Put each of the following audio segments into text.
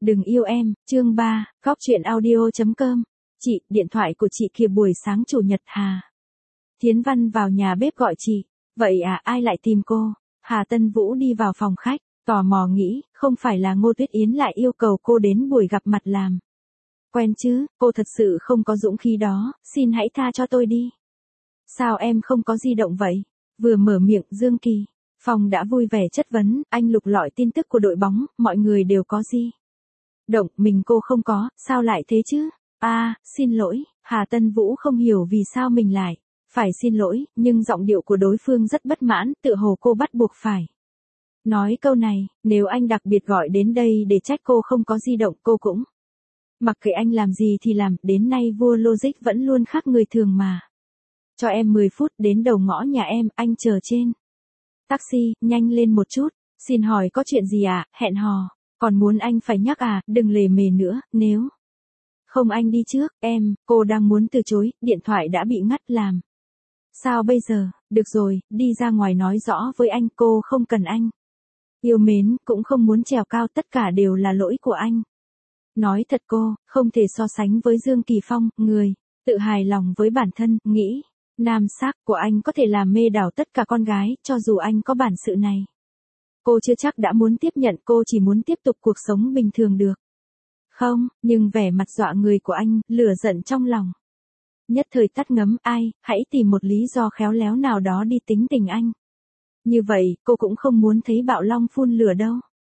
Đừng yêu em, chương 3, Góc truyện audio.com. Chị, điện thoại của chị kìa buổi sáng chủ nhật Hà. Thiến Văn vào nhà bếp gọi chị. Vậy à, ai lại tìm cô? Hà Tân Vũ đi vào phòng khách, tò mò nghĩ, không phải là Ngô Tuyết Yến lại yêu cầu cô đến buổi gặp mặt làm. Quen chứ, cô thật sự không có dũng khí đó, xin hãy tha cho tôi đi. Sao em không có di động vậy? Vừa mở miệng Dương Kỳ Phong đã vui vẻ chất vấn, anh lục lọi tin tức của đội bóng, mọi người đều có gì? Động, mình cô không có, sao lại thế chứ? Xin lỗi, Hà Tân Vũ không hiểu vì sao mình lại phải xin lỗi, nhưng giọng điệu của đối phương rất bất mãn, tựa hồ cô bắt buộc phải nói câu này, nếu anh đặc biệt gọi đến đây để trách cô không có di động, cô cũng mặc kệ anh làm gì thì làm, đến nay vua logic vẫn luôn khác người thường mà. Cho em 10 phút đến đầu ngõ nhà em, anh chờ trên taxi, nhanh lên một chút. Xin hỏi có chuyện gì à, hẹn hò, còn muốn anh phải nhắc à, đừng lề mề nữa, nếu không anh đi trước, cô đang muốn từ chối, điện thoại đã bị ngắt làm. Sao bây giờ, được rồi, đi ra ngoài nói rõ với anh, cô không cần anh yêu mến, cũng không muốn trèo cao, tất cả đều là lỗi của anh. Nói thật cô, không thể so sánh với Dương Kỳ Phong, người tự hài lòng với bản thân, nghĩ nam sắc của anh có thể làm mê đảo tất cả con gái, cho dù anh có bản sự này. Cô chưa chắc đã muốn tiếp nhận, cô chỉ muốn tiếp tục cuộc sống bình thường được. Không, nhưng vẻ mặt dọa người của anh, lửa giận trong lòng nhất thời tắt ngấm, hãy tìm một lý do khéo léo nào đó đi tính tình anh. Như vậy, cô cũng không muốn thấy bạo long phun lửa đâu.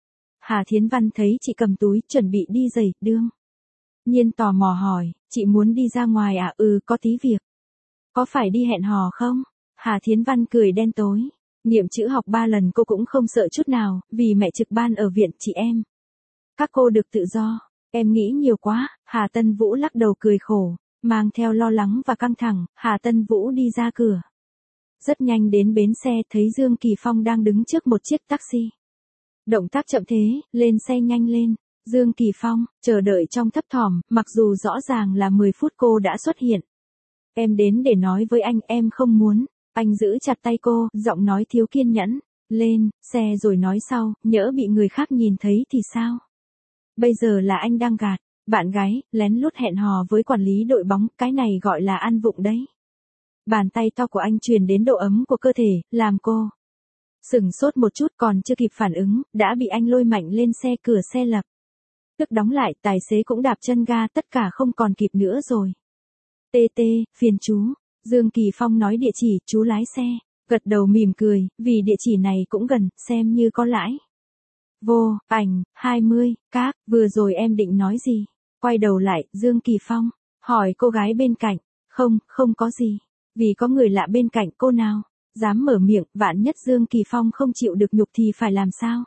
Hà Thiến Văn thấy chị cầm túi, chuẩn bị đi giày, đương nhiên tò mò hỏi, chị muốn đi ra ngoài à? Có tí việc. Có phải đi hẹn hò không? Hà Thiến Văn cười đen tối. Niệm chữ học 3 lần cô cũng không sợ chút nào, vì mẹ trực ban ở viện, chị em các cô được tự do. Em nghĩ nhiều quá. Hà Tân Vũ lắc đầu cười khổ, mang theo lo lắng và căng thẳng. Hà Tân Vũ đi ra cửa. Rất nhanh đến bến xe, thấy Dương Kỳ Phong đang đứng trước một chiếc taxi. Động tác chậm thế, lên xe nhanh lên. Dương Kỳ Phong, chờ đợi trong thấp thỏm, mặc dù rõ ràng là 10 phút cô đã xuất hiện. Em đến để nói với anh, em không muốn. Anh giữ chặt tay cô, giọng nói thiếu kiên nhẫn. Lên xe rồi nói sau, nhỡ bị người khác nhìn thấy thì sao? Bây giờ là anh đang gạt bạn gái, lén lút hẹn hò với quản lý đội bóng, cái này gọi là ăn vụng đấy. Bàn tay to của anh truyền đến độ ấm của cơ thể, làm cô sửng sốt một chút, còn chưa kịp phản ứng, đã bị anh lôi mạnh lên xe, cửa xe lập tức đóng lại, tài xế cũng đạp chân ga, tất cả không còn kịp nữa rồi. Phiền chú. Dương Kỳ Phong nói địa chỉ, chú lái xe gật đầu mỉm cười, vì địa chỉ này cũng gần, xem như có lãi. Vô ảnh 20, các, vừa rồi em định nói gì? Quay đầu lại, Dương Kỳ Phong hỏi cô gái bên cạnh. Không có gì. Vì có người lạ bên cạnh, cô nào dám mở miệng, vạn nhất Dương Kỳ Phong không chịu được nhục thì phải làm sao?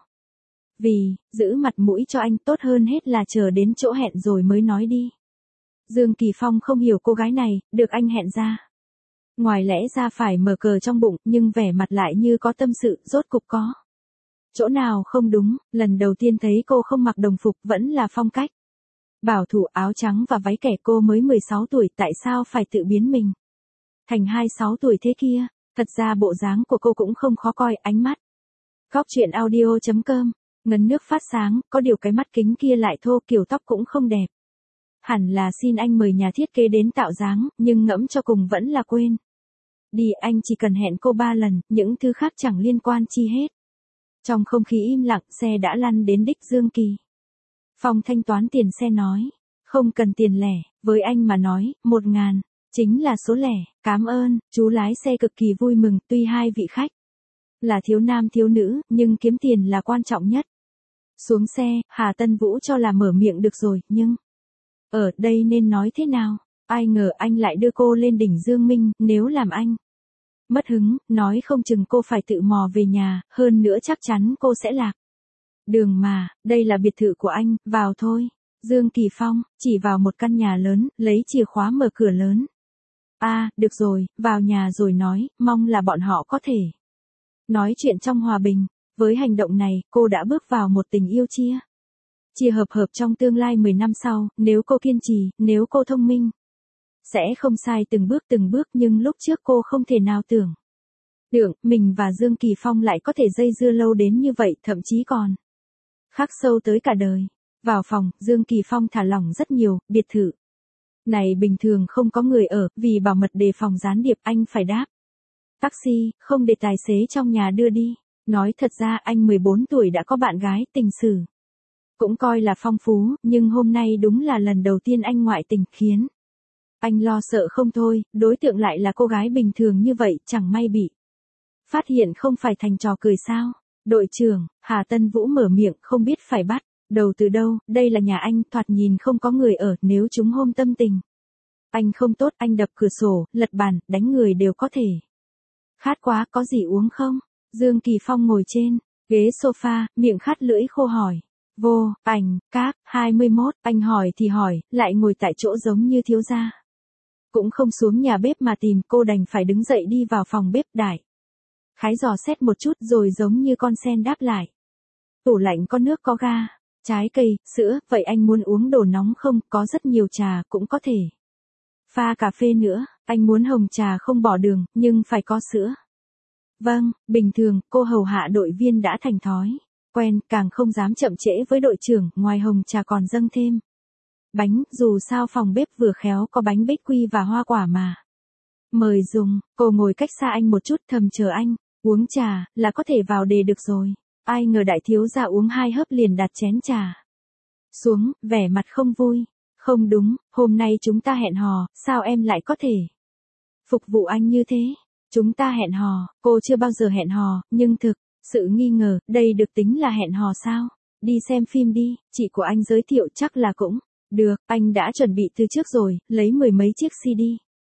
Vì giữ mặt mũi cho anh, tốt hơn hết là chờ đến chỗ hẹn rồi mới nói đi. Dương Kỳ Phong không hiểu cô gái này, được anh hẹn ra. Ngoài lẽ ra phải mở cờ trong bụng, nhưng vẻ mặt lại như có tâm sự, rốt cục có chỗ nào không đúng. Lần đầu tiên thấy cô không mặc đồng phục, vẫn là phong cách bảo thủ, áo trắng và váy kẻ. Cô mới 16 tuổi, tại sao phải tự biến mình thành 26 tuổi thế kia? Thật ra bộ dáng của cô cũng không khó coi, ánh mắt. Góc truyện audio.com. Ngấn nước phát sáng, có điều cái mắt kính kia lại thô, kiểu tóc cũng không đẹp. Hẳn là xin anh mời nhà thiết kế đến tạo dáng, nhưng ngẫm cho cùng vẫn là quên đi, anh chỉ cần hẹn cô 3 lần, những thứ khác chẳng liên quan chi hết. Trong không khí im lặng, xe đã lăn đến đích. Dương Kỳ Phong thanh toán tiền xe nói, không cần tiền lẻ, với anh mà nói, 1.000 chính là số lẻ. Cảm ơn. Chú lái xe cực kỳ vui mừng, tuy hai vị khách là thiếu nam thiếu nữ, nhưng kiếm tiền là quan trọng nhất. Xuống xe, Hà Tân Vũ cho là mở miệng được rồi, nhưng ở đây nên nói thế nào? Ai ngờ anh lại đưa cô lên đỉnh Dương Minh, nếu làm anh mất hứng, nói không chừng cô phải tự mò về nhà, hơn nữa chắc chắn cô sẽ lạc đường mà. Đây là biệt thự của anh, vào thôi. Dương Kỳ Phong chỉ vào một căn nhà lớn, lấy chìa khóa mở cửa lớn. Được rồi, vào nhà rồi nói, mong là bọn họ có thể nói chuyện trong hòa bình. Với hành động này, cô đã bước vào một tình yêu chia hợp trong tương lai 10 năm sau, nếu cô kiên trì, nếu cô thông minh, sẽ không sai từng bước, nhưng lúc trước cô không thể nào tưởng được, mình và Dương Kỳ Phong lại có thể dây dưa lâu đến như vậy, thậm chí còn khắc sâu tới cả đời. Vào phòng, Dương Kỳ Phong thả lỏng rất nhiều, biệt thự này bình thường không có người ở, vì bảo mật đề phòng gián điệp anh phải đáp taxi, không để tài xế trong nhà đưa đi. Nói thật ra anh 14 tuổi đã có bạn gái, tình sử cũng coi là phong phú, nhưng hôm nay đúng là lần đầu tiên anh ngoại tình, khiến anh lo sợ không thôi, đối tượng lại là cô gái bình thường như vậy, chẳng may bị phát hiện không phải thành trò cười sao. Đội trưởng, Hà Tân Vũ mở miệng, không biết phải bắt đầu từ đâu, đây là nhà anh, thoạt nhìn không có người ở, nếu chúng hôm tâm tình anh không tốt, anh đập cửa sổ, lật bàn, đánh người đều có thể. Khát quá, có gì uống không? Dương Kỳ Phong ngồi trên ghế sofa, miệng khát lưỡi khô hỏi. Vô, ảnh, các, 21, anh hỏi thì hỏi, lại ngồi tại chỗ giống như thiếu gia. Cũng không xuống nhà bếp mà tìm, cô đành phải đứng dậy đi vào phòng bếp đại khái dò xét một chút rồi giống như con sen đáp lại. Tủ lạnh có nước có ga, trái cây, sữa, vậy anh muốn uống đồ nóng không? Có rất nhiều trà, cũng có thể pha cà phê nữa, anh muốn hồng trà không bỏ đường, nhưng phải có sữa. Vâng, bình thường, cô hầu hạ đội viên đã thành thói quen, càng không dám chậm trễ với đội trưởng, ngoài hồng trà còn dâng thêm bánh, dù sao phòng bếp vừa khéo có bánh bích quy và hoa quả mà. Mời dùng, cô ngồi cách xa anh một chút, thầm chờ anh uống trà, là có thể vào đề được rồi. Ai ngờ đại thiếu gia uống 2 hớp liền đặt chén trà xuống, vẻ mặt không vui. Không đúng, hôm nay chúng ta hẹn hò, sao em lại có thể phục vụ anh như thế? Chúng ta hẹn hò, cô chưa bao giờ hẹn hò, nhưng thực sự nghi ngờ, đây được tính là hẹn hò sao? Đi xem phim đi, chị của anh giới thiệu chắc là cũng được, anh đã chuẩn bị từ trước rồi, lấy 10 mấy chiếc CD.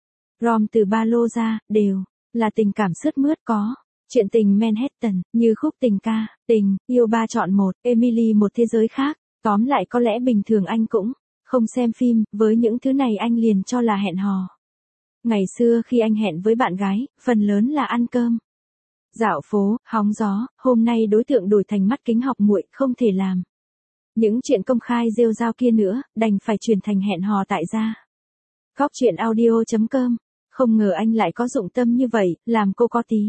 ROM từ ba lô ra, đều là tình cảm sướt mướt, có chuyện tình Manhattan, như khúc tình ca, tình, yêu ba chọn một, Emily một thế giới khác. Tóm lại có lẽ bình thường anh cũng không xem phim, với những thứ này anh liền cho là hẹn hò. Ngày xưa khi anh hẹn với bạn gái, phần lớn là ăn cơm, dạo phố, hóng gió, hôm nay đối tượng đổi thành mắt kính học muội, không thể làm những chuyện công khai rêu rao kia nữa, đành phải chuyển thành hẹn hò tại gia. Góc truyện audio.com. Không ngờ anh lại có dụng tâm như vậy, làm cô có tí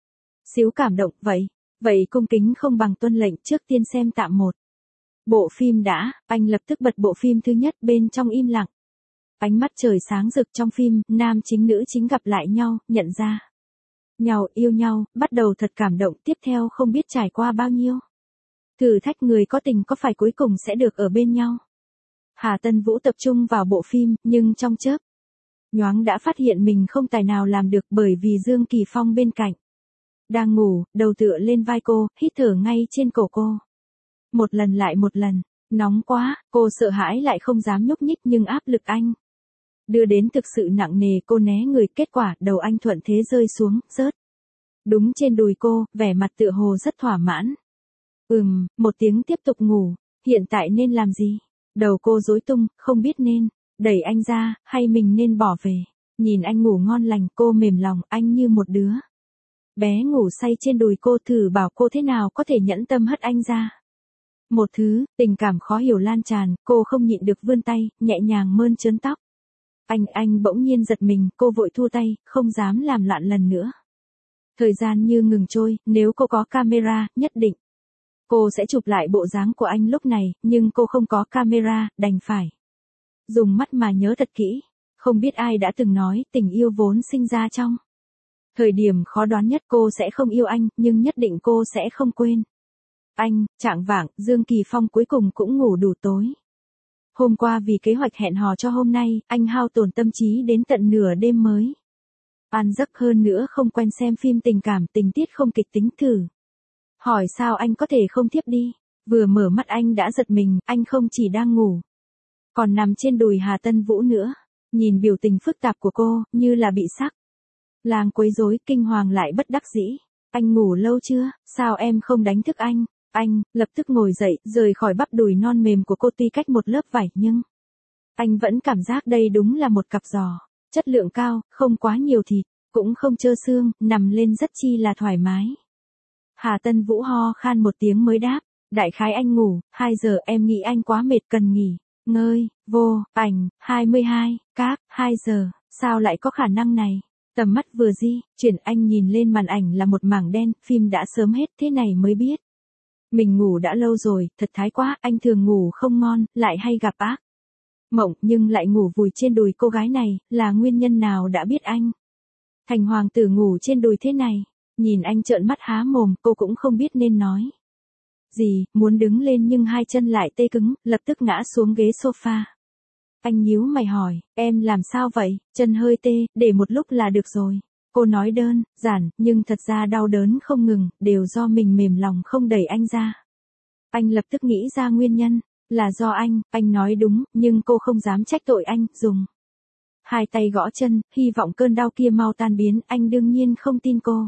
xíu cảm động. Vậy cung kính không bằng tuân lệnh, trước tiên xem tạm một bộ phim đã. Anh lập tức bật bộ phim thứ nhất, bên trong im lặng. Ánh mắt trời sáng rực. Trong phim, nam chính nữ chính gặp lại nhau, nhận ra nhau, yêu nhau, bắt đầu thật cảm động. Tiếp theo không biết trải qua bao nhiêu thử thách, người có tình có phải cuối cùng sẽ được ở bên nhau. Hà Tân Vũ tập trung vào bộ phim, nhưng trong chớp nhoáng đã phát hiện mình không tài nào làm được, bởi vì Dương Kỳ Phong bên cạnh đang ngủ, đầu tựa lên vai cô, hít thở ngay trên cổ cô. Một lần lại một lần, nóng quá, cô sợ hãi lại không dám nhúc nhích, nhưng áp lực anh đưa đến thực sự nặng nề, cô né người, kết quả đầu anh thuận thế rơi xuống, rớt đúng trên đùi cô, vẻ mặt tựa hồ rất thỏa mãn. Một tiếng tiếp tục ngủ, hiện tại nên làm gì? Đầu cô rối tung, không biết nên đẩy anh ra, hay mình nên bỏ về. Nhìn anh ngủ ngon lành, cô mềm lòng, anh như một đứa bé ngủ say trên đùi cô, thử bảo cô thế nào có thể nhẫn tâm hất anh ra. Một thứ, tình cảm khó hiểu lan tràn, cô không nhịn được vươn tay, nhẹ nhàng mơn trớn tóc. Anh bỗng nhiên giật mình, cô vội thua tay, không dám làm loạn lần nữa. Thời gian như ngừng trôi, nếu cô có camera, nhất định cô sẽ chụp lại bộ dáng của anh lúc này, nhưng cô không có camera, đành phải dùng mắt mà nhớ thật kỹ. Không biết ai đã từng nói, tình yêu vốn sinh ra trong thời điểm khó đoán nhất. Cô sẽ không yêu anh, nhưng nhất định cô sẽ không quên anh. Chạng vạng, Dương Kỳ Phong cuối cùng cũng ngủ đủ tối. Hôm qua vì kế hoạch hẹn hò cho hôm nay, anh hao tổn tâm trí đến tận nửa đêm mới an giấc, hơn nữa không quen xem phim tình cảm, tình tiết không kịch tính, thử hỏi sao anh có thể không thiếp đi. Vừa mở mắt anh đã giật mình, anh không chỉ đang ngủ, còn nằm trên đùi Hà Tân Vũ nữa. Nhìn biểu tình phức tạp của cô, như là bị sắc lang quấy rối, kinh hoàng lại bất đắc dĩ. Anh ngủ lâu chưa, sao em không đánh thức anh? Anh lập tức ngồi dậy, rời khỏi bắp đùi non mềm của cô, tuy cách một lớp vải nhưng anh vẫn cảm giác đây đúng là một cặp giò chất lượng cao, không quá nhiều thịt, cũng không trơ xương, nằm lên rất chi là thoải mái. Hà Tân Vũ ho khan một tiếng mới đáp, đại khái anh ngủ 2 giờ, em nghĩ anh quá mệt cần nghỉ ngơi. Vô, ảnh, 22, các, 2 giờ, sao lại có khả năng này? Tầm mắt vừa di chuyển, anh nhìn lên màn ảnh là một mảng đen, phim đã sớm hết, thế này mới biết Mình ngủ đã lâu rồi, thật thái quá, anh thường ngủ không ngon, lại hay gặp ác mộng nhưng lại ngủ vùi trên đùi cô gái này, là nguyên nhân nào đã biết anh thành hoàng tử ngủ trên đùi thế này. Nhìn anh trợn mắt há mồm, cô cũng không biết nên nói gì, muốn đứng lên nhưng hai chân lại tê cứng, lập tức ngã xuống ghế sofa. Anh nhíu mày hỏi, em làm sao vậy, chân hơi tê, để một lúc là được rồi. Cô nói đơn giản, nhưng thật ra đau đớn không ngừng, đều do mình mềm lòng không đẩy anh ra. Anh lập tức nghĩ ra nguyên nhân, là do anh nói đúng, nhưng cô không dám trách tội anh, dùng hai tay gõ chân, hy vọng cơn đau kia mau tan biến, anh đương nhiên không tin cô.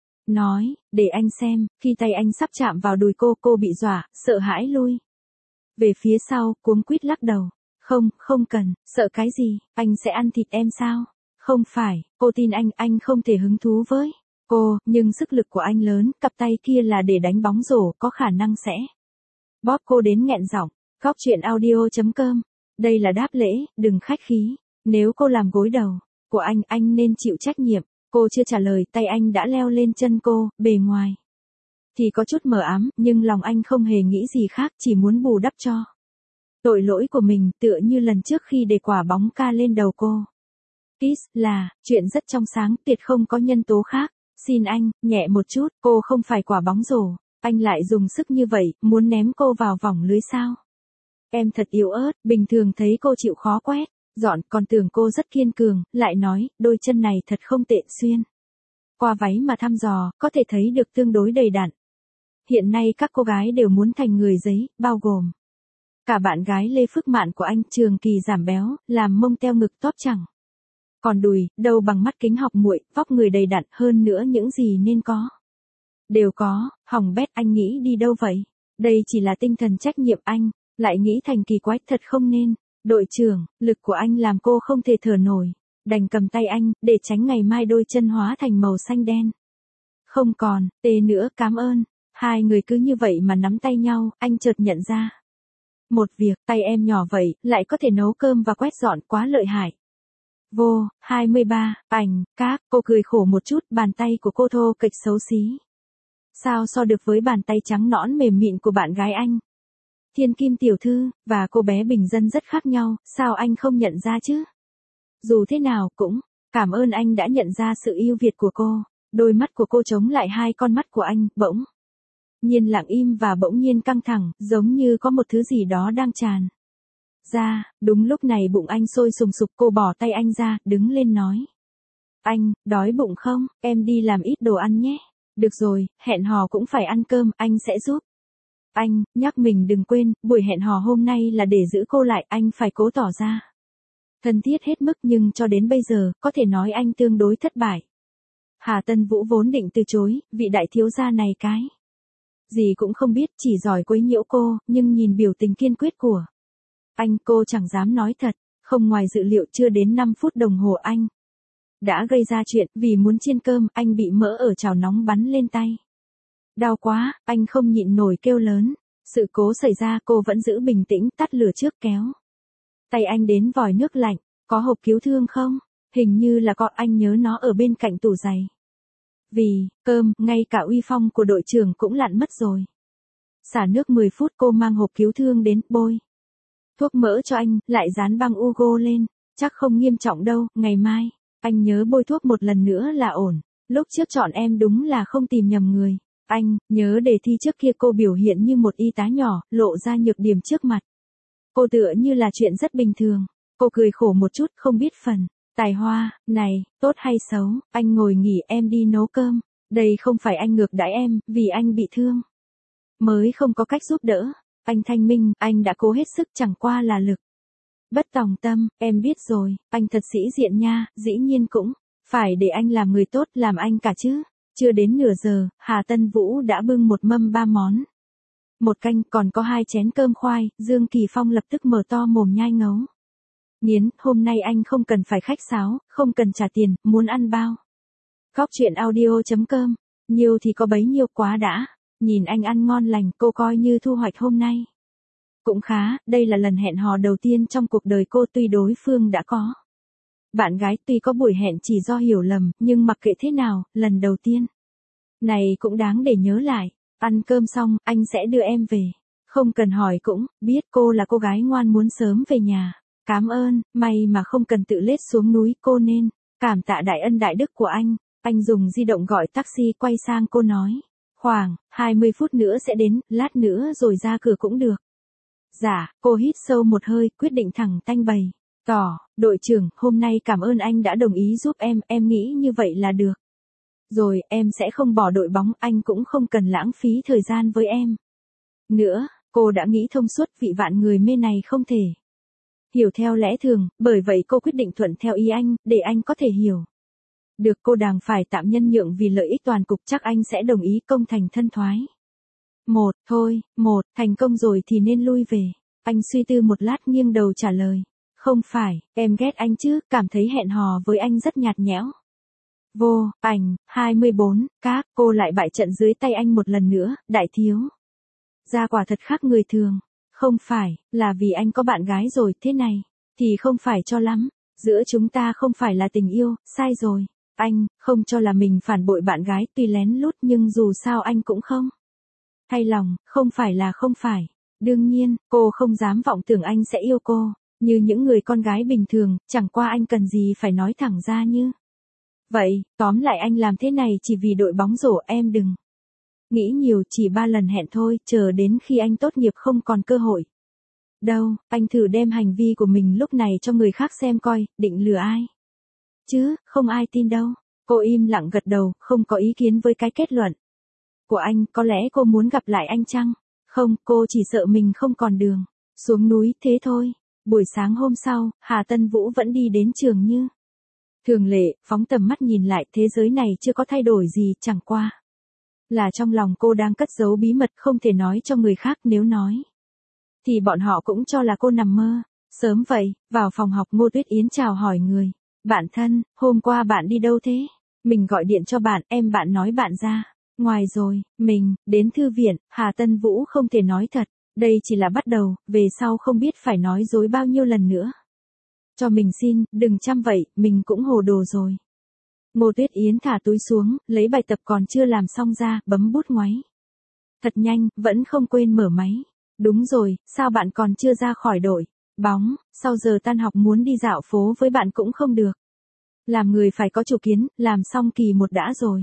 Nói, để anh xem, khi tay anh sắp chạm vào đùi cô bị dọa, sợ hãi lui về phía sau, cuống quýt lắc đầu. Không cần, sợ cái gì, anh sẽ ăn thịt em sao? Không phải, cô tin anh không thể hứng thú với cô, nhưng sức lực của anh lớn, cặp tay kia là để đánh bóng rổ, có khả năng sẽ bóp cô đến nghẹn giọng. Góc chuyện audio.com. Đây là đáp lễ, đừng khách khí. Nếu cô làm gối đầu của anh nên chịu trách nhiệm. Cô chưa trả lời, tay anh đã leo lên chân cô, bề ngoài thì có chút mờ ám, nhưng lòng anh không hề nghĩ gì khác, chỉ muốn bù đắp cho tội lỗi của mình, tựa như lần trước khi để quả bóng ca lên đầu cô. Kiss là chuyện rất trong sáng, tuyệt không có nhân tố khác. Xin anh, nhẹ một chút, cô không phải quả bóng rổ. Anh lại dùng sức như vậy, muốn ném cô vào vòng lưới sao? Em thật yếu ớt, bình thường thấy cô chịu khó quét dọn, còn tưởng cô rất kiên cường, lại nói, đôi chân này thật không tệ, xuyên qua váy mà thăm dò, có thể thấy được tương đối đầy đặn. Hiện nay các cô gái đều muốn thành người giấy, bao gồm cả bạn gái Lê Phước Mạn của anh, trường kỳ giảm béo, làm mông teo ngực tóp chẳng còn đùi, đâu bằng mắt kính học muội, vóc người đầy đặn, hơn nữa những gì nên có đều có. Hỏng bét, anh nghĩ đi đâu vậy? Đây chỉ là tinh thần trách nhiệm, anh lại nghĩ thành kỳ quái, thật không nên. Đội trưởng, lực của anh làm cô không thể thở nổi, đành cầm tay anh, để tránh ngày mai đôi chân hóa thành màu xanh đen. Không còn tê nữa, cảm ơn. Hai người cứ như vậy mà nắm tay nhau, anh chợt nhận ra một việc, tay em nhỏ vậy, lại có thể nấu cơm và quét dọn, quá lợi hại. Vô 23, các, cô cười khổ một chút, bàn tay của cô thô kệch xấu xí. Sao so được với bàn tay trắng nõn mềm mịn của bạn gái anh? Thiên Kim tiểu thư, và cô bé bình dân rất khác nhau, sao anh không nhận ra chứ? Dù thế nào cũng, cảm ơn anh đã nhận ra sự ưu việt của cô. Đôi mắt của cô chống lại hai con mắt của anh, bỗng nhiên lặng im và bỗng nhiên căng thẳng, giống như có một thứ gì đó đang tràn ra. Đúng lúc này bụng anh sôi sùng sục, cô bỏ tay anh ra, đứng lên nói. Anh, đói bụng không? Em đi làm ít đồ ăn nhé. Được rồi, hẹn hò cũng phải ăn cơm, anh sẽ giúp. Anh, nhắc mình đừng quên, buổi hẹn hò hôm nay là để giữ cô lại, anh phải cố tỏ ra thân thiết hết mức, nhưng cho đến bây giờ, có thể nói anh tương đối thất bại. Hà Tân Vũ vốn định từ chối, vị đại thiếu gia này cái gì cũng không biết, chỉ giỏi quấy nhiễu cô, nhưng nhìn biểu tình kiên quyết của anh, cô chẳng dám nói thật. Không ngoài dự liệu, chưa đến 5 phút đồng hồ anh đã gây ra chuyện, vì muốn chiên cơm, anh bị mỡ ở chảo nóng bắn lên tay. Đau quá, anh không nhịn nổi kêu lớn. Sự cố xảy ra, cô vẫn giữ bình tĩnh, tắt lửa trước, kéo tay anh đến vòi nước lạnh. Có hộp cứu thương không? Hình như là có, anh nhớ nó ở bên cạnh tủ giày. Vì cơm, ngay cả uy phong của đội trưởng cũng lặn mất rồi. Xả nước 10 phút, cô mang hộp cứu thương đến, bôi thuốc mỡ cho anh, lại dán băng Ugo lên. Chắc không nghiêm trọng đâu, ngày mai anh nhớ bôi thuốc một lần nữa là ổn. Lúc trước chọn em đúng là không tìm nhầm người. Anh nhớ đề thi trước kia cô biểu hiện như một y tá nhỏ, lộ ra nhược điểm trước mặt cô tựa như là chuyện rất bình thường. Cô cười khổ một chút, không biết phần tài hoa này tốt hay xấu. Anh ngồi nghỉ, em đi nấu cơm. Đây không phải anh ngược đãi em, vì anh bị thương mới không có cách giúp đỡ. Anh thanh minh, anh đã cố hết sức, chẳng qua là lực bất tòng tâm. Em biết rồi, anh thật sĩ diện nha, dĩ nhiên cũng phải để anh làm người tốt, làm anh cả chứ. Chưa đến nửa giờ, Hà Tân Vũ đã bưng một mâm 3 món. Một canh, còn có 2 chén cơm khoai. Dương Kỳ Phong lập tức mở to mồm nhai ngấu nghiến. Hôm nay anh không cần phải khách sáo, không cần trả tiền, muốn ăn bao. Góc chuyện audio.com. Nhiều thì có bấy nhiêu, quá đã. Nhìn anh ăn ngon lành, cô coi như thu hoạch hôm nay cũng khá. Đây là lần hẹn hò đầu tiên trong cuộc đời cô, tuy đối phương đã có bạn gái, tuy có buổi hẹn chỉ do hiểu lầm, nhưng mặc kệ thế nào, lần đầu tiên này cũng đáng để nhớ lại. Ăn cơm xong, anh sẽ đưa em về. Không cần hỏi cũng, biết cô là cô gái ngoan muốn sớm về nhà. Cảm ơn, may mà không cần tự lết xuống núi, cô nên cảm tạ đại ân đại đức của anh. Anh dùng di động gọi taxi quay sang cô nói. Khoảng 20 phút nữa sẽ đến, lát nữa rồi ra cửa cũng được. Dạ, cô hít sâu một hơi, quyết định thẳng tanh bày. Tỏ, đội trưởng, hôm nay cảm ơn anh đã đồng ý giúp em nghĩ như vậy là được. Rồi, em sẽ không bỏ đội bóng, anh cũng không cần lãng phí thời gian với em. Nữa, cô đã nghĩ thông suốt vị vạn người mê này không thể hiểu theo lẽ thường, bởi vậy cô quyết định thuận theo ý anh, để anh có thể hiểu. Được, cô đành phải tạm nhân nhượng vì lợi ích toàn cục, chắc anh sẽ đồng ý công thành thân thoái. Thành công rồi thì nên lui về. Anh suy tư một lát nghiêng đầu trả lời. Không phải, em ghét anh chứ, cảm thấy hẹn hò với anh rất nhạt nhẽo. Vô, ảnh, 24, các, cô lại bại trận dưới tay anh một lần nữa, đại thiếu. Ra quả thật khác người thường. Không phải, là vì anh có bạn gái rồi, thế này, thì không phải cho lắm. Giữa chúng ta không phải là tình yêu, sai rồi. Anh, không cho là mình phản bội bạn gái, tuy lén lút nhưng dù sao anh cũng không thay lòng, không phải là không phải. Đương nhiên, cô không dám vọng tưởng anh sẽ yêu cô, như những người con gái bình thường, chẳng qua anh cần gì phải nói thẳng ra như vậy. Tóm lại anh làm thế này chỉ vì đội bóng rổ, em đừng nghĩ nhiều, chỉ 3 lần hẹn thôi, chờ đến khi anh tốt nghiệp không còn cơ hội. Đâu, anh thử đem hành vi của mình lúc này cho người khác xem coi, định lừa ai? Chứ, không ai tin đâu. Cô im lặng gật đầu, không có ý kiến với cái kết luận của anh. Có lẽ cô muốn gặp lại anh chăng? Không, cô chỉ sợ mình không còn đường xuống núi, thế thôi. Buổi sáng hôm sau, Hà Tân Vũ vẫn đi đến trường như thường lệ, phóng tầm mắt nhìn lại, thế giới này chưa có thay đổi gì, chẳng qua là trong lòng cô đang cất giấu bí mật không thể nói cho người khác, nếu nói thì bọn họ cũng cho là cô nằm mơ. Sớm vậy, vào phòng học Ngô Tuyết Yến chào hỏi người. Bạn thân, hôm qua bạn đi đâu thế? Mình gọi điện cho bạn, bạn nói bạn ra ngoài rồi, mình đến thư viện. Hà Tân Vũ không thể nói thật, đây chỉ là bắt đầu, về sau không biết phải nói dối bao nhiêu lần nữa. Cho mình xin, đừng chăm vậy, mình cũng hồ đồ rồi. Ngô Tuyết Yến thả túi xuống, lấy bài tập còn chưa làm xong ra, bấm bút ngoáy thật nhanh, vẫn không quên mở máy. Đúng rồi, sao bạn còn chưa ra khỏi đội bóng? Sau giờ tan học muốn đi dạo phố với bạn cũng không được. Làm người phải có chủ kiến, làm xong kỳ 1 đã rồi.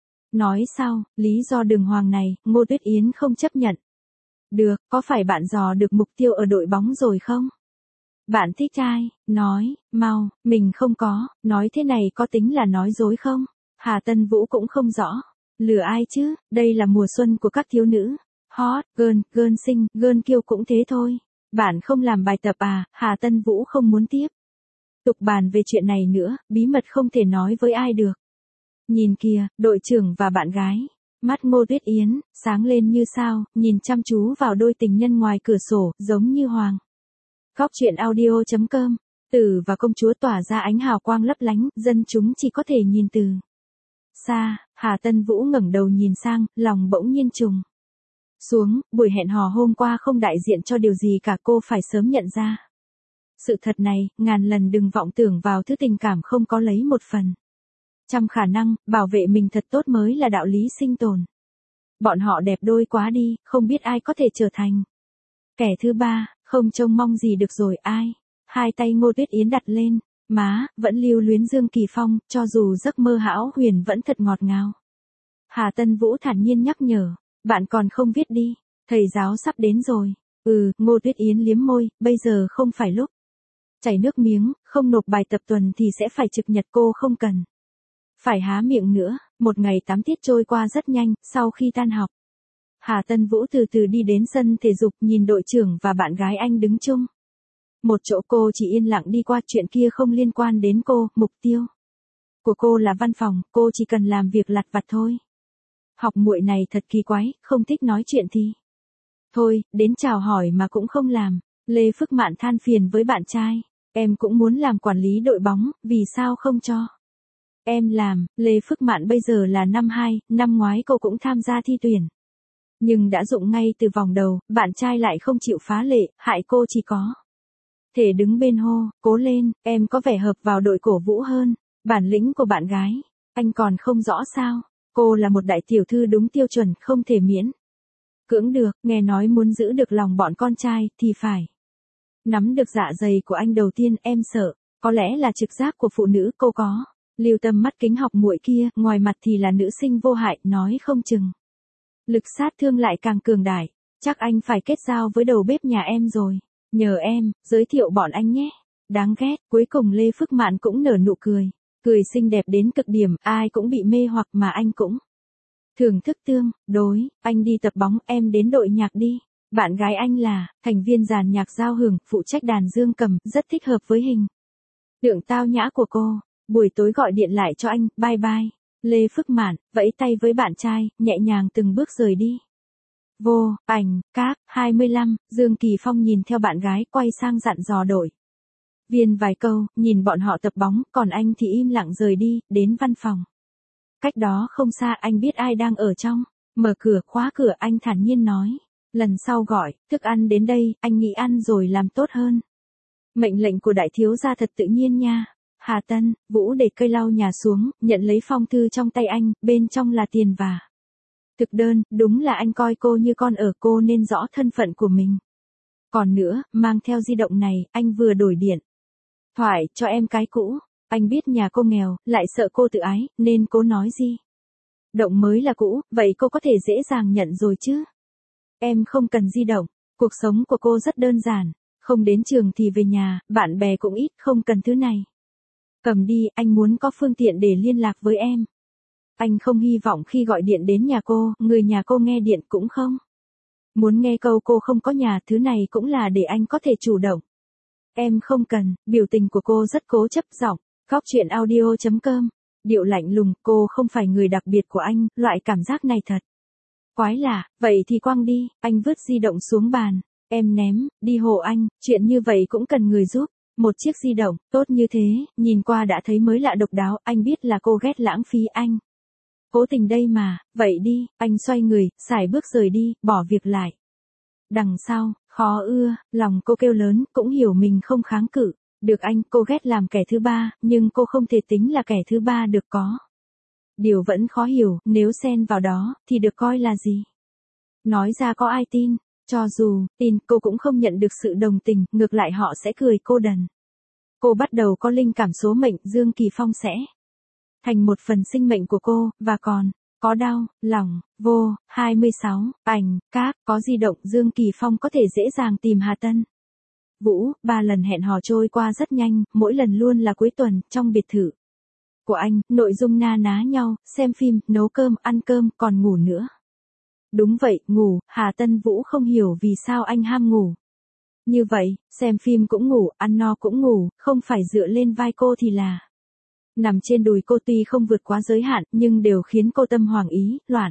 Nói sao, lý do đường hoàng này, Ngô Tuyết Yến không chấp nhận. Được, có phải bạn dò được mục tiêu ở đội bóng rồi không? Bạn thích ai? Nói, mau, mình không có, nói thế này có tính là nói dối không? Hà Tân Vũ cũng không rõ. Lừa ai chứ, đây là mùa xuân của các thiếu nữ. Hot, girl xinh, girl kiêu cũng thế thôi. Bạn không làm bài tập à? Hà Tân Vũ không muốn tiếp tục bàn về chuyện này nữa, bí mật không thể nói với ai được. Nhìn kìa, đội trưởng và bạn gái. Mắt Ngô Tuyết Yến sáng lên như sao, nhìn chăm chú vào đôi tình nhân ngoài cửa sổ, giống như hoàng. Góc truyện audio.com. Tử và công chúa tỏa ra ánh hào quang lấp lánh, dân chúng chỉ có thể nhìn từ xa. Hà Tân Vũ ngẩng đầu nhìn sang, lòng bỗng nhiên trùng xuống. Buổi hẹn hò hôm qua không đại diện cho điều gì cả, cô phải sớm nhận ra sự thật này. Ngàn lần đừng vọng tưởng vào thứ tình cảm không có lấy 1% khả năng. Bảo vệ mình thật tốt mới là đạo lý sinh tồn. Bọn họ đẹp đôi quá đi, không biết ai có thể trở thành kẻ thứ ba. Không trông mong gì được rồi, ai? Hai tay Ngô Tuyết Yến đặt lên má, vẫn lưu luyến Dương Kỳ Phong, cho dù giấc mơ hão huyền vẫn thật ngọt ngào. Hà Tân Vũ thản nhiên nhắc nhở, bạn còn không viết đi, thầy giáo sắp đến rồi. Ngô Tuyết Yến liếm môi, bây giờ không phải lúc chảy nước miếng, không nộp bài tập tuần thì sẽ phải trực nhật, cô không cần phải há miệng nữa. Một ngày 8 tiết trôi qua rất nhanh. Sau khi tan học, Hà Tân Vũ từ từ đi đến sân thể dục, nhìn đội trưởng và bạn gái anh đứng chung một chỗ. Cô chỉ yên lặng đi qua, chuyện kia không liên quan đến cô. Mục tiêu của cô là văn phòng, cô chỉ cần làm việc lặt vặt thôi. Học muội này thật kỳ quái, không thích nói chuyện thì thôi, đến chào hỏi mà cũng không làm. Lê Phước Mạn than phiền với bạn trai, em cũng muốn làm quản lý đội bóng, vì sao không cho em làm? Lê Phước Mạn bây giờ là năm 2, năm ngoái cô cũng tham gia thi tuyển, nhưng đã rụng ngay từ vòng đầu. Bạn trai lại không chịu phá lệ, hại cô chỉ có thể đứng bên hô, cố lên, em có vẻ hợp vào đội cổ vũ hơn. Bản lĩnh của bạn gái, anh còn không rõ sao? Cô là một đại tiểu thư đúng tiêu chuẩn, không thể miễn Cưỡng được, nghe nói muốn giữ được lòng bọn con trai, thì phải nắm được dạ dày của anh đầu tiên. Em sợ, có lẽ là trực giác của phụ nữ cô có. Lưu Tâm mắt kính học muội kia, ngoài mặt thì là nữ sinh vô hại, nói không chừng lực sát thương lại càng cường đại. Chắc anh phải kết giao với đầu bếp nhà em rồi. Nhờ em, giới thiệu bọn anh nhé. Đáng ghét, cuối cùng Lê Phước Mạn cũng nở nụ cười. Cười xinh đẹp đến cực điểm, ai cũng bị mê hoặc mà anh cũng thưởng thức tương đối. Anh đi tập bóng, em đến đội nhạc đi. Bạn gái anh là thành viên dàn nhạc giao hưởng, phụ trách đàn dương cầm, rất thích hợp với hình tượng tao nhã của cô. Buổi tối gọi điện lại cho anh, bye bye. Lê Phước Mạn vẫy tay với bạn trai, nhẹ nhàng từng bước rời đi. Vô ảnh các 25, Dương Kỳ Phong nhìn theo bạn gái, quay sang dặn dò đội viên vài câu, nhìn bọn họ tập bóng, còn anh thì im lặng rời đi, đến văn phòng. Cách đó không xa, anh biết ai đang ở trong. Mở cửa, khóa cửa, anh thản nhiên nói. Lần sau gọi, thức ăn đến đây, anh nghĩ ăn rồi làm tốt hơn. Mệnh lệnh của đại thiếu gia thật tự nhiên nha. Hà Tân, Vũ để cây lau nhà xuống, nhận lấy phong thư trong tay anh, bên trong là tiền và thực đơn. Đúng là anh coi cô như con ở, cô nên rõ thân phận của mình. Còn nữa, mang theo di động này, anh vừa đổi điện thoại cho em cái cũ. Anh biết nhà cô nghèo, lại sợ cô tự ái, nên cố nói gì động mới là cũ, vậy cô có thể dễ dàng nhận rồi chứ. Em không cần di động, cuộc sống của cô rất đơn giản, không đến trường thì về nhà, bạn bè cũng ít, không cần thứ này. Cầm đi, anh muốn có phương tiện để liên lạc với em. Anh không hy vọng khi gọi điện đến nhà cô, người nhà cô nghe điện cũng không muốn nghe câu cô không có nhà, thứ này cũng là để anh có thể chủ động. Em không cần, biểu tình của cô rất cố chấp. Giọng, Góc Chuyện Audio.com, điệu lạnh lùng. Cô không phải người đặc biệt của anh, loại cảm giác này thật quái lạ. Vậy thì quăng đi. Anh vứt di động xuống bàn. Em ném, đi hộ anh, chuyện như vậy cũng cần người giúp. Một chiếc di động, tốt như thế, nhìn qua đã thấy mới lạ độc đáo. Anh biết là cô ghét lãng phí, anh cố tình đây mà. Vậy đi, anh xoay người, sải bước rời đi, bỏ việc lại đằng sau. Khó ưa, lòng cô kêu lớn, cũng hiểu mình không kháng cự được anh. Cô ghét làm kẻ thứ ba, nhưng cô không thể tính là kẻ thứ ba được. Có điều vẫn khó hiểu, nếu xen vào đó, thì được coi là gì? Nói ra có ai tin? Cho dù tin, cô cũng không nhận được sự đồng tình, ngược lại họ sẽ cười cô đần. Cô bắt đầu có linh cảm số mệnh, Dương Kỳ Phong sẽ thành một phần sinh mệnh của cô, và còn có đau lòng. Vô 26, ảnh các, có di động, Dương Kỳ Phong có thể dễ dàng tìm Hà Tân Vũ. 3 lần hẹn hò trôi qua rất nhanh, mỗi lần luôn là cuối tuần, trong biệt thự của anh, nội dung na ná nhau, xem phim, nấu cơm, ăn cơm, còn ngủ nữa. Đúng vậy, ngủ. Hà Tân Vũ không hiểu vì sao anh ham ngủ như vậy, xem phim cũng ngủ, ăn no cũng ngủ, không phải dựa lên vai cô thì là nằm trên đùi cô. Tuy không vượt quá giới hạn, nhưng đều khiến cô tâm hoàng ý loạn.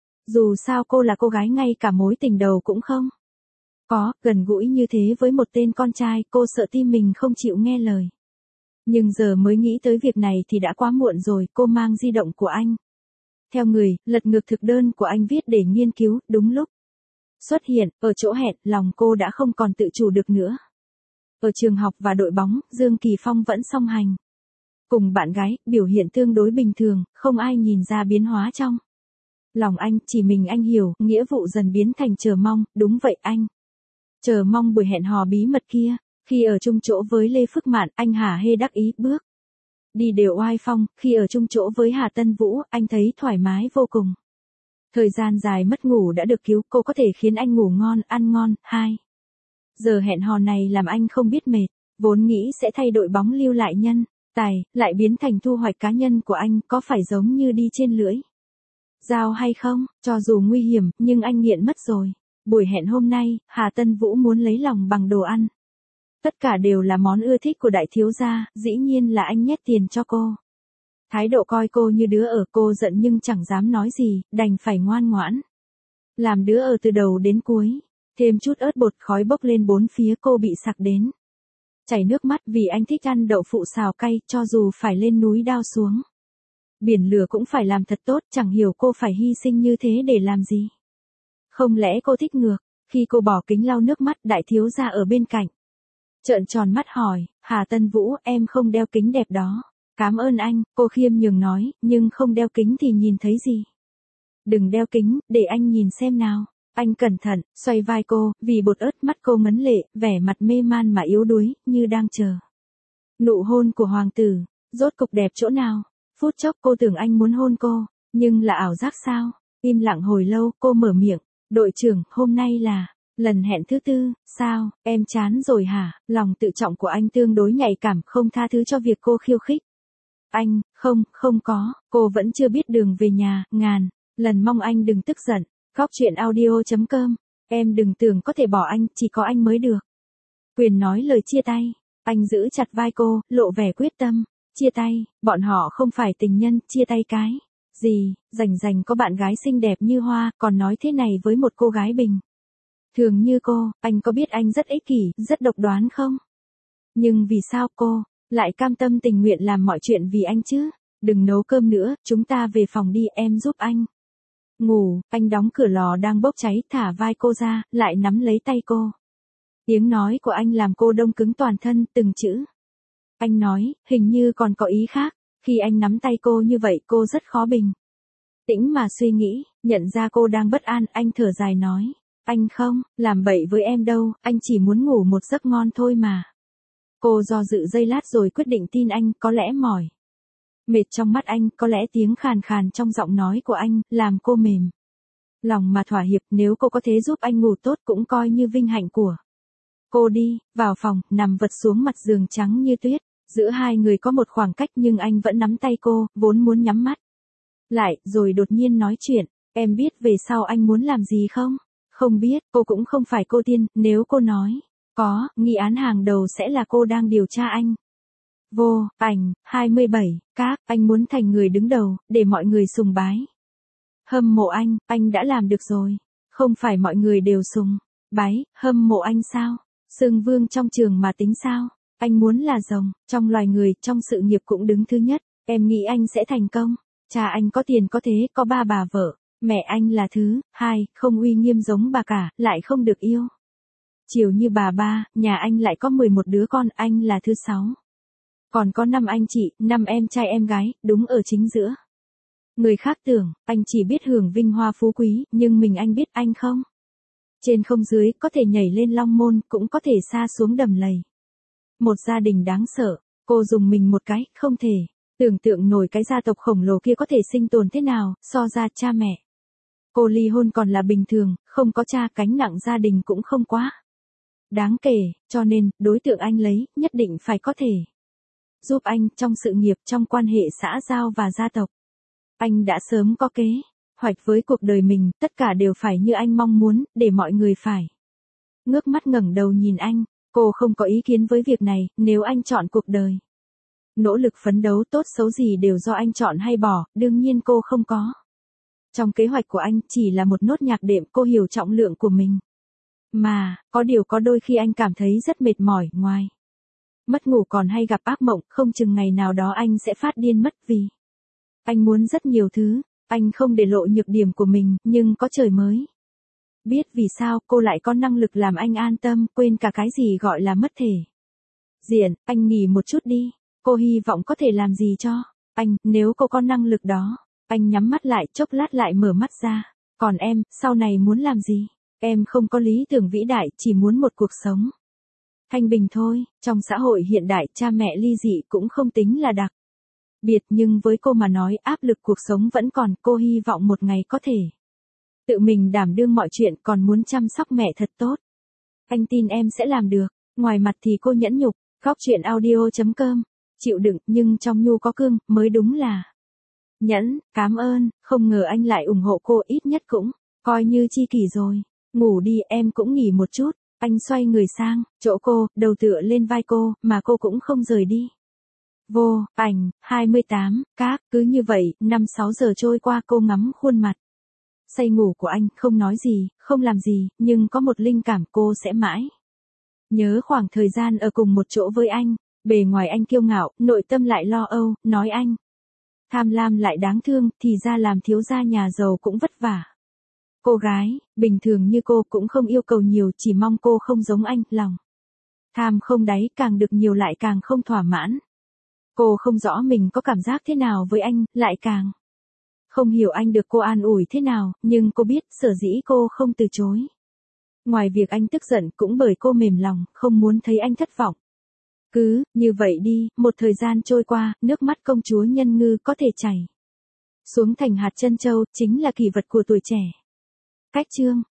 Dù sao cô là cô gái, ngay cả mối tình đầu cũng không có, gần gũi như thế với một tên con trai, cô sợ tim mình không chịu nghe lời. Nhưng giờ mới nghĩ tới việc này thì đã quá muộn rồi. Cô mang di động của anh theo người, lật ngược thực đơn của anh viết để nghiên cứu. Đúng lúc xuất hiện ở chỗ hẹn, lòng cô đã không còn tự chủ được nữa. Ở trường học và đội bóng, Dương Kỳ Phong vẫn song hành cùng bạn gái, biểu hiện tương đối bình thường, không ai nhìn ra biến hóa trong lòng anh. Chỉ mình anh hiểu, nghĩa vụ dần biến thành chờ mong. Đúng vậy, anh chờ mong buổi hẹn hò bí mật kia. Khi ở chung chỗ với Lê Phước Mạn, anh hả hê đắc ý, bước đi đều oai phong. Khi ở chung chỗ với Hà Tân Vũ, anh thấy thoải mái vô cùng. Thời gian dài mất ngủ đã được cứu, cô có thể khiến anh ngủ ngon, ăn ngon. 2 giờ hẹn hò này làm anh không biết mệt. Vốn nghĩ sẽ thay đội bóng lưu lại nhân tài, lại biến thành thu hoạch cá nhân của anh. Có phải giống như đi trên lưỡi dao hay không? Cho dù nguy hiểm, nhưng anh nghiện mất rồi. Buổi hẹn hôm nay, Hà Tân Vũ muốn lấy lòng bằng đồ ăn. Tất cả đều là món ưa thích của đại thiếu gia, dĩ nhiên là anh nhét tiền cho cô. Thái độ coi cô như đứa ở. Cô giận nhưng chẳng dám nói gì, đành phải ngoan ngoãn làm đứa ở từ đầu đến cuối. Thêm chút ớt bột, khói bốc lên bốn phía, cô bị sặc đến chảy nước mắt vì anh thích ăn đậu phụ xào cay. Cho dù phải lên núi đao xuống biển lửa cũng phải làm thật tốt. Chẳng hiểu cô phải hy sinh như thế để làm gì. Không lẽ cô thích ngược? Khi cô bỏ kính lau nước mắt, đại thiếu gia ở bên cạnh trợn tròn mắt hỏi, Hà Tân Vũ, em không đeo kính đẹp đó. Cảm ơn anh, cô khiêm nhường nói, nhưng không đeo kính thì nhìn thấy gì. Đừng đeo kính, để anh nhìn xem nào. Anh cẩn thận, xoay vai cô, vì bột ớt mắt cô ngấn lệ, vẻ mặt mê man mà yếu đuối, như đang chờ. Nụ hôn của hoàng tử, rốt cục đẹp chỗ nào? Phút chốc cô tưởng anh muốn hôn cô, nhưng là ảo giác sao? Im lặng hồi lâu, cô mở miệng, đội trưởng, hôm nay là lần hẹn thứ 4, sao, em chán rồi hả? Lòng tự trọng của anh tương đối nhạy cảm, không tha thứ cho việc cô khiêu khích. Anh, không có, cô vẫn chưa biết đường về nhà, ngàn lần mong anh đừng tức giận. Góc chuyện audio.com, em đừng tưởng có thể bỏ anh, chỉ có anh mới được. Quyền nói lời chia tay, anh giữ chặt vai cô, lộ vẻ quyết tâm. Chia tay, bọn họ không phải tình nhân, chia tay cái gì, rành có bạn gái xinh đẹp như hoa, còn nói thế này với một cô gái bình thường như cô, anh có biết anh rất ích kỷ, rất độc đoán không? Nhưng vì sao cô lại cam tâm tình nguyện làm mọi chuyện vì anh chứ? Đừng nấu cơm nữa, chúng ta về phòng đi, em giúp anh ngủ. Anh đóng cửa lò đang bốc cháy, thả vai cô ra, lại nắm lấy tay cô. Tiếng nói của anh làm cô đông cứng toàn thân, từng chữ. Anh nói, hình như còn có ý khác. Khi anh nắm tay cô như vậy, cô rất khó bình tĩnh mà suy nghĩ, nhận ra cô đang bất an, anh thở dài nói. Anh không làm bậy với em đâu, anh chỉ muốn ngủ một giấc ngon thôi mà. Cô do dự giây lát rồi quyết định tin anh, có lẽ mỏi mệt trong mắt anh, có lẽ tiếng khàn khàn trong giọng nói của anh, làm cô mềm lòng mà thỏa hiệp. Nếu cô có thể giúp anh ngủ tốt cũng coi như vinh hạnh của cô đi. Vào phòng, nằm vật xuống mặt giường trắng như tuyết. Giữa hai người có một khoảng cách nhưng anh vẫn nắm tay cô, vốn muốn nhắm mắt lại, rồi đột nhiên nói chuyện. Em biết về sau anh muốn làm gì không? Không biết, cô cũng không phải cô tiên, nếu cô nói có, nghi án hàng đầu sẽ là cô đang điều tra anh. Vô ảnh 27, các anh muốn thành người đứng đầu, để mọi người sùng bái. Hâm mộ anh đã làm được rồi. Không phải mọi người đều sùng bái, hâm mộ anh sao? Xưng vương trong trường mà tính sao? Anh muốn là rồng, trong loài người, trong sự nghiệp cũng đứng thứ nhất. Em nghĩ anh sẽ thành công. Cha anh có tiền có thế, có ba bà vợ. Mẹ anh là thứ 2, không uy nghiêm giống bà cả, lại không được yêu chiều như bà ba. Nhà anh lại có 11 đứa con, anh là thứ 6. Còn có 5 anh chị, 5 em trai em gái, đúng ở chính giữa. Người khác tưởng, anh chỉ biết hưởng vinh hoa phú quý, nhưng mình anh biết anh không. Trên không dưới, có thể nhảy lên long môn, cũng có thể sa xuống đầm lầy. Một gia đình đáng sợ, cô dùng mình một cái, không thể tưởng tượng nổi cái gia tộc khổng lồ kia có thể sinh tồn thế nào, so ra cha mẹ. Cô ly hôn còn là bình thường, không có cha, gánh nặng gia đình cũng không quá đáng kể, cho nên, đối tượng anh lấy, nhất định phải có thể giúp anh trong sự nghiệp, trong quan hệ xã giao và gia tộc. Anh đã sớm có kế hoạch với cuộc đời mình, tất cả đều phải như anh mong muốn, để mọi người phải ngước mắt ngẩng đầu nhìn anh. Cô không có ý kiến với việc này, nếu anh chọn cuộc đời nỗ lực phấn đấu, tốt xấu gì đều do anh chọn hay bỏ, đương nhiên cô không có. Trong kế hoạch của anh, chỉ là một nốt nhạc đệm, cô hiểu trọng lượng của mình. Mà, có điều có đôi khi anh cảm thấy rất mệt mỏi, ngoài mất ngủ còn hay gặp ác mộng, không chừng ngày nào đó anh sẽ phát điên mất vì anh muốn rất nhiều thứ, anh không để lộ nhược điểm của mình, nhưng có trời mới biết vì sao cô lại có năng lực làm anh an tâm, quên cả cái gì gọi là mất thể diện. Anh nghỉ một chút đi, cô hy vọng có thể làm gì cho anh, nếu cô có năng lực đó. Anh nhắm mắt lại, chốc lát lại mở mắt ra. Còn em, sau này muốn làm gì? Em không có lý tưởng vĩ đại, chỉ muốn một cuộc sống thanh bình thôi. Trong xã hội hiện đại, cha mẹ ly dị cũng không tính là đặc biệt, nhưng với cô mà nói, áp lực cuộc sống vẫn còn. Cô hy vọng một ngày có thể tự mình đảm đương mọi chuyện, còn muốn chăm sóc mẹ thật tốt. Anh tin em sẽ làm được. Ngoài mặt thì cô nhẫn nhục. Góc chuyện audio.com, chịu đựng, nhưng trong nhu có cương, mới đúng là nhẫn. Cảm ơn, không ngờ anh lại ủng hộ cô, ít nhất cũng coi như chi kỷ rồi. Ngủ đi, em cũng nghỉ một chút. Anh xoay người sang chỗ cô, đầu tựa lên vai cô, mà cô cũng không rời đi. Vô ảnh 28, các cứ như vậy, 5-6 giờ trôi qua, cô ngắm khuôn mặt say ngủ của anh, không nói gì, không làm gì, nhưng có một linh cảm cô sẽ mãi nhớ khoảng thời gian ở cùng một chỗ với anh. Bề ngoài anh kiêu ngạo, nội tâm lại lo âu, nói anh tham lam lại đáng thương, thì ra làm thiếu gia nhà giàu cũng vất vả. Cô gái bình thường như cô cũng không yêu cầu nhiều, chỉ mong cô không giống anh, lòng tham không đáy, càng được nhiều lại càng không thỏa mãn. Cô không rõ mình có cảm giác thế nào với anh, lại càng Không hiểu anh được cô an ủi thế nào, nhưng cô biết sở dĩ cô không từ chối. Ngoài việc anh tức giận cũng bởi cô mềm lòng, không muốn thấy anh thất vọng. Cứ, như vậy đi, một thời gian trôi qua, nước mắt công chúa Nhân Ngư có thể chảy xuống thành hạt trân châu, chính là kỷ vật của tuổi trẻ. Cách chương